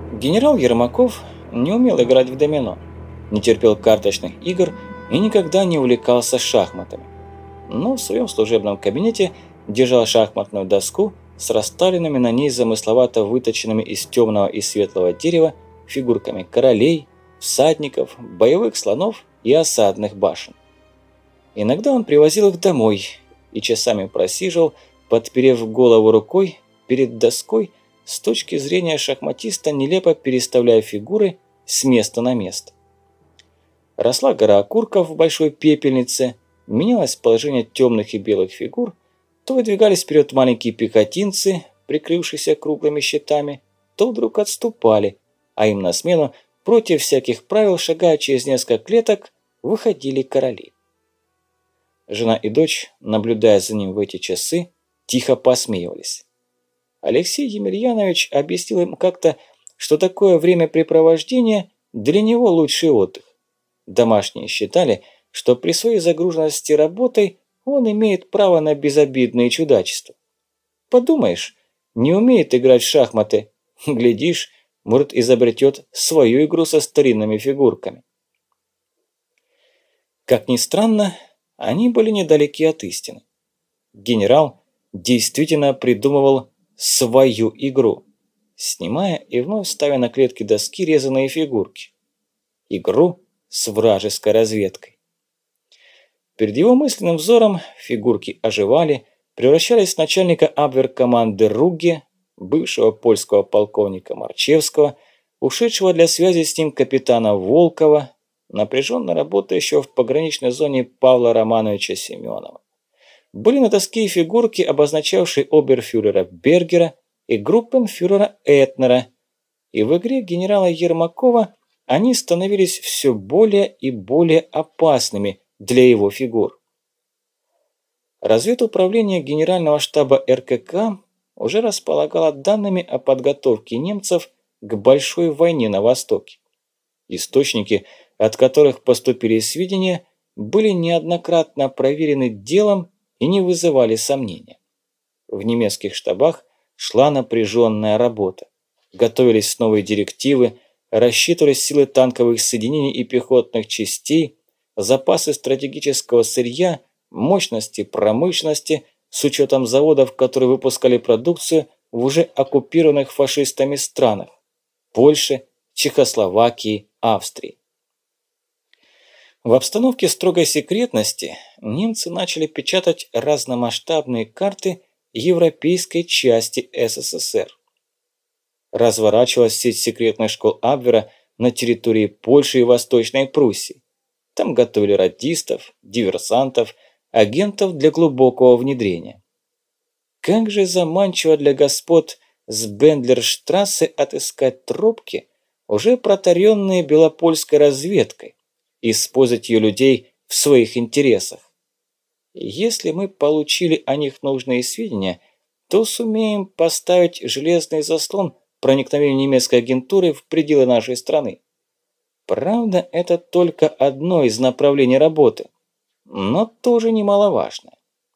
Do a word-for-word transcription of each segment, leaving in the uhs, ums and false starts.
Генерал Ермаков не умел играть в домино, не терпел карточных игр и никогда не увлекался шахматами. Но в своем служебном кабинете держал шахматную доску с расставленными на ней замысловато выточенными из темного и светлого дерева фигурками королей, всадников, боевых слонов и осадных башен. Иногда он привозил их домой и часами просиживал, подперев голову рукой перед доской, с точки зрения шахматиста нелепо переставляя фигуры с места на место. Росла гора окурков в большой пепельнице, менялось положение темных и белых фигур, то выдвигались вперед маленькие пехотинцы, прикрывшиеся круглыми щитами, то вдруг отступали, а им на смену, против всяких правил, шагая через несколько клеток, выходили короли. Жена и дочь, наблюдая за ним в эти часы, тихо посмеивались. Алексей Емельянович объяснил им как-то, что такое времяпрепровождение для него лучший отдых. Домашние считали, что при своей загруженности работой он имеет право на безобидные чудачества. Подумаешь, не умеет играть в шахматы, глядишь, может, изобретет свою игру со старинными фигурками. Как ни странно, они были недалеки от истины. Генерал действительно придумывал свою игру, снимая и вновь ставя на клетки доски резаные фигурки. Игру с вражеской разведкой. Перед его мысленным взором фигурки оживали, превращались в начальника абверкоманды Ругге, бывшего польского полковника Марчевского, ушедшего для связи с ним капитана Волкова, напряженно работающего в пограничной зоне Павла Романовича Семенова. Были на доске и фигурки, обозначавшие оберфюрера Бергера и группенфюрера Этнера, и в игре генерала Ермакова они становились все более и более опасными для его фигур. Разведуправление Генерального штаба эр ка ка уже располагало данными о подготовке немцев к большой войне на Востоке. Источники, от которых поступили сведения, были неоднократно проверены делом и не вызывали сомнения. В немецких штабах шла напряженная работа. Готовились новые директивы, рассчитывались силы танковых соединений и пехотных частей, запасы стратегического сырья, мощности промышленности с учетом заводов, которые выпускали продукцию в уже оккупированных фашистами странах – Польше, Чехословакии, Австрии. В обстановке строгой секретности немцы начали печатать разномасштабные карты европейской части эс эс эс эр. Разворачивалась сеть секретных школ Абвера на территории Польши и Восточной Пруссии. Там готовили радистов, диверсантов, агентов для глубокого внедрения. Как же заманчиво для господ с Бендлерштрассе отыскать тропки, уже протаренные белопольской разведкой, использовать ее людей в своих интересах. Если мы получили о них нужные сведения, то сумеем поставить железный заслон проникновению немецкой агентуры в пределы нашей страны. Правда, это только одно из направлений работы, но тоже немаловажное.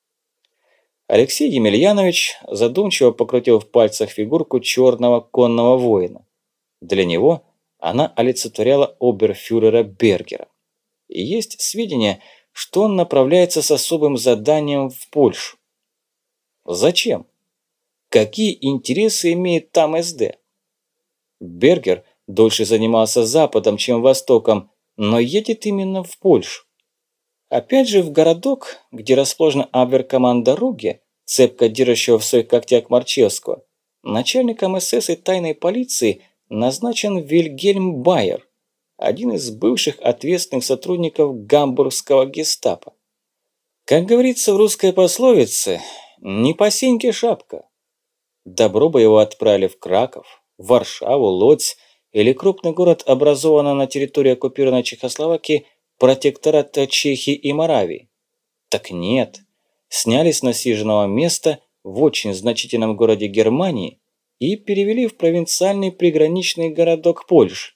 Алексей Емельянович задумчиво покрутил в пальцах фигурку черного конного воина. Для него она олицетворяла оберфюрера Бергера. И есть сведения, что он направляется с особым заданием в Польшу. Зачем? Какие интересы имеет там эс дэ? Бергер дольше занимался Западом, чем Востоком, но едет именно в Польшу. Опять же в городок, где расположена абверкоманда Ругге, цепко держащего в своих когтях Марчевского, начальником эс эс и тайной полиции назначен Вильгельм Байер, один из бывших ответственных сотрудников гамбургского гестапо. Как говорится в русской пословице, не по сеньке шапка. Добро бы его отправили в Краков, Варшаву, Лодзь или крупный город, образованный на территории оккупированной Чехословакии, протектората Чехии и Моравии. Так нет, сняли с насиженного места в очень значительном городе Германии и перевели в провинциальный приграничный городок Польши.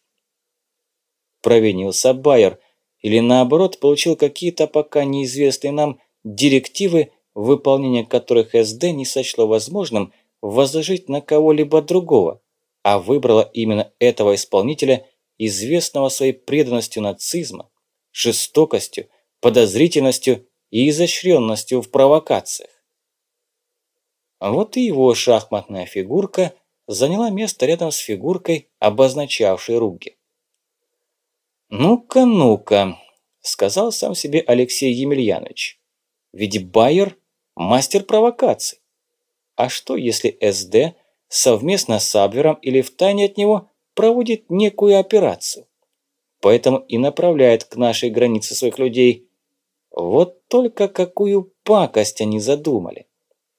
Провинился Байер или наоборот получил какие-то пока неизвестные нам директивы, выполнение которых эс дэ не сочло возможным возложить на кого-либо другого, а выбрала именно этого исполнителя, известного своей преданностью нацизма, жестокостью, подозрительностью и изощренностью в провокациях. Вот и его шахматная фигурка заняла место рядом с фигуркой, обозначавшей Ругге. «Ну-ка, ну-ка», – сказал сам себе Алексей Емельянович, – «ведь Байер – мастер провокаций. А что, если СД совместно с Абвером или втайне от него проводит некую операцию? Поэтому и направляет к нашей границе своих людей. Вот только какую пакость они задумали».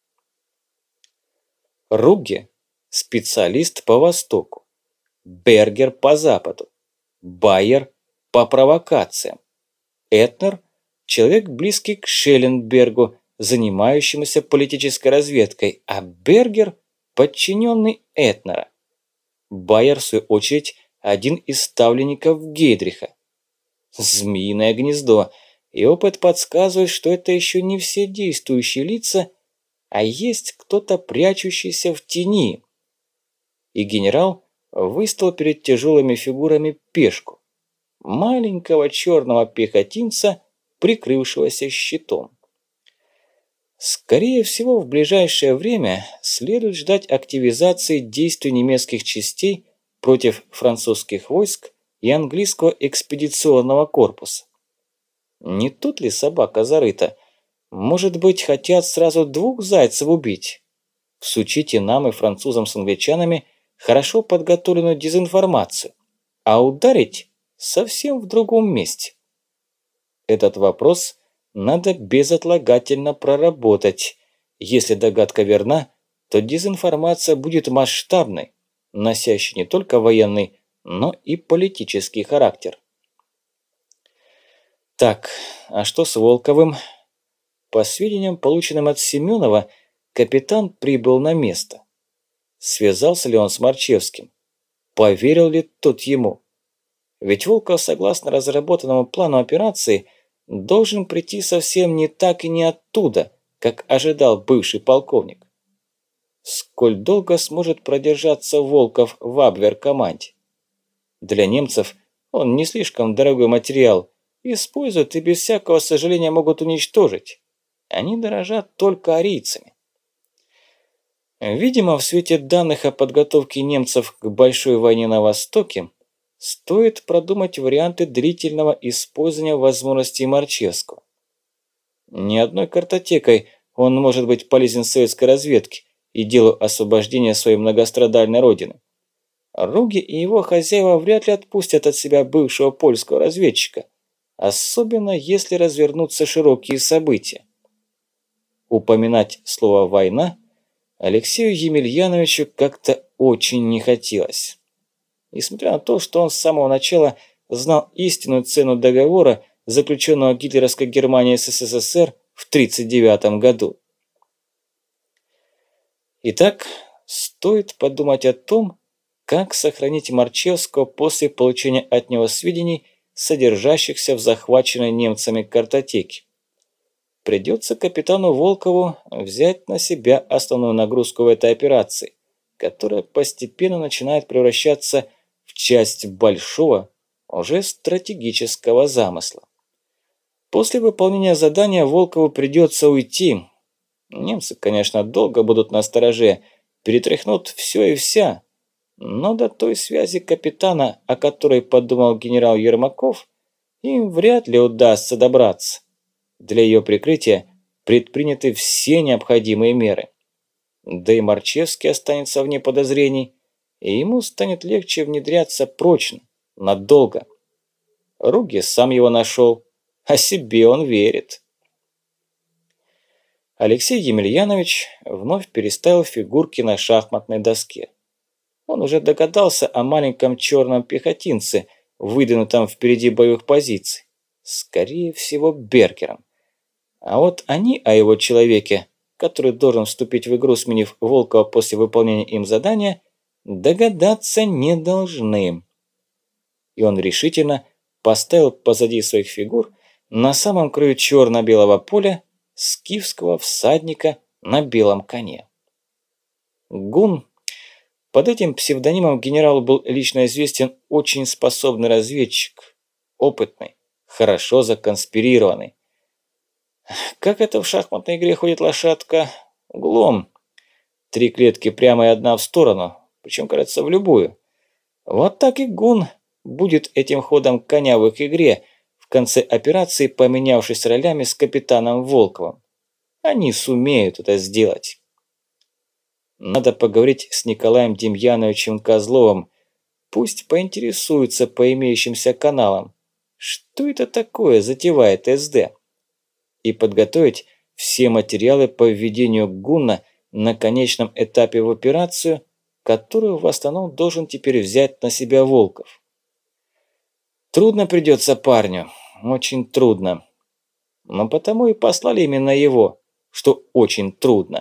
Ругге – специалист по Востоку, Бергер по Западу, Байер – по провокациям, Этнер – человек близкий к Шелленбергу, занимающемуся политической разведкой, а Бергер – подчиненный Этнера. Байер, в свою очередь, один из ставленников Гейдриха. Змеиное гнездо, и опыт подсказывает, что это еще не все действующие лица, а есть кто-то, прячущийся в тени. И генерал выставил перед тяжелыми фигурами пешку, маленького черного пехотинца, прикрывшегося щитом. Скорее всего, в ближайшее время следует ждать активизации действий немецких частей против французских войск и английского экспедиционного корпуса. Не тут ли собака зарыта? Может быть, хотят сразу двух зайцев убить? Всучите нам и французам с англичанами хорошо подготовленную дезинформацию, а ударить совсем в другом месте. Этот вопрос надо безотлагательно проработать. Если догадка верна, то дезинформация будет масштабной, носящей не только военный, но и политический характер. Так, а что с Волковым? По сведениям, полученным от Семенова, капитан прибыл на место. Связался ли он с Марчевским? Поверил ли тот ему? Ведь Волков, согласно разработанному плану операции, должен прийти совсем не так и не оттуда, как ожидал бывший полковник. Сколь долго сможет продержаться Волков в Абвер-команде? Для немцев он не слишком дорогой материал, используют и без всякого сожаления могут уничтожить. Они дорожат только арийцами. Видимо, в свете данных о подготовке немцев к большой войне на Востоке, стоит продумать варианты длительного использования возможностей Марчевского. Ни одной картотекой он может быть полезен советской разведке и делу освобождения своей многострадальной родины. Ругге и его хозяева вряд ли отпустят от себя бывшего польского разведчика, особенно если развернутся широкие события. Упоминать слово «война» Алексею Емельяновичу как-то очень не хотелось. Несмотря на то, что он с самого начала знал истинную цену договора, заключенного гитлеровской Германией с СССР в тридцать девятом году. Итак, стоит подумать о том, как сохранить Марчевского после получения от него сведений, содержащихся в захваченной немцами картотеке. Придется капитану Волкову взять на себя основную нагрузку в этой операции, которая постепенно начинает превращаться в часть большого, уже стратегического замысла. После выполнения задания Волкову придется уйти. Немцы, конечно, долго будут настороже, перетряхнут все и вся, но до той связи капитана, о которой подумал генерал Ермаков, им вряд ли удастся добраться. Для ее прикрытия предприняты все необходимые меры. Да и Марчевский останется вне подозрений, и ему станет легче внедряться прочно, надолго. Ругге сам его нашел, а себе он верит. Алексей Емельянович вновь переставил фигурки на шахматной доске. Он уже догадался о маленьком черном пехотинце, выдвинутом впереди боевых позиций. Скорее всего, Бергером. А вот они о его человеке, который должен вступить в игру, сменив Волкова после выполнения им задания, догадаться не должны. И он решительно поставил позади своих фигур на самом краю черно-белого поля скифского всадника на белом коне. Гун Под этим псевдонимом генералу был лично известен очень способный разведчик, опытный, хорошо законспирированный. Как это в шахматной игре ходит лошадка? Углом. Три клетки прямо и одна в сторону, причем, кажется, в любую. Вот так и Гун будет этим ходом коня в их игре, в конце операции поменявшись ролями с капитаном Волковым. Они сумеют это сделать. Надо поговорить с Николаем Демьяновичем Козловым. Пусть поинтересуется по имеющимся каналам, что это такое затевает СД. И подготовить все материалы по введению Гунна на конечном этапе в операцию, которую в основном должен теперь взять на себя Волков. Трудно придется парню, очень трудно. Но потому и послали именно его, что очень трудно.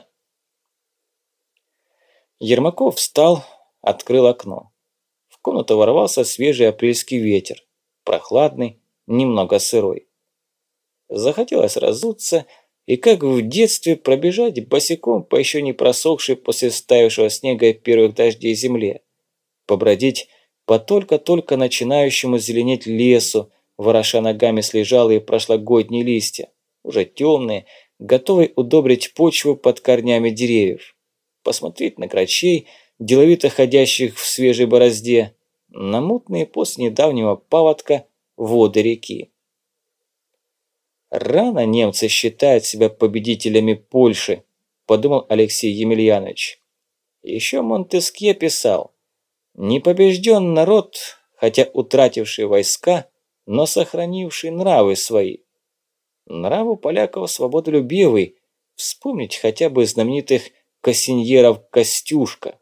Ермаков встал, открыл окно. В комнату ворвался свежий апрельский ветер, прохладный, немного сырой. Захотелось разуться и, как в детстве, пробежать босиком по еще не просохшей после стаявшего снега и первых дождей земле, побродить по только-только начинающему зеленеть лесу, вороша ногами слежалые прошлогодние листья, уже темные, готовые удобрить почву под корнями деревьев, посмотреть на грачей, деловито ходящих в свежей борозде, на мутные после недавнего паводка воды реки. «Рано немцы считают себя победителями Польши», – подумал Алексей Емельянович. Еще Монтескье писал: «Непобежден народ, хотя утративший войска, но сохранивший нравы свои». Нрав у поляков свободолюбивый, вспомнить хотя бы знаменитых кассиньеров Костюшка.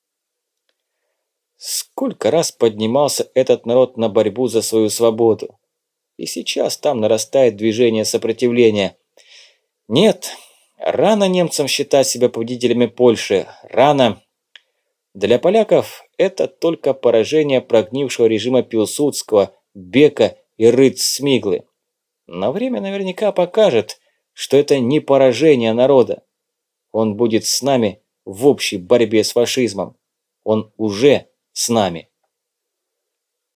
Сколько раз поднимался этот народ на борьбу за свою свободу. И сейчас там нарастает движение сопротивления. Нет, рано немцам считать себя победителями Польши, рано. Для поляков это только поражение прогнившего режима Пилсудского, Бека и Рыц-Смиглы. Но время наверняка покажет, что это не поражение народа. Он будет с нами в общей борьбе с фашизмом. Он уже с нами.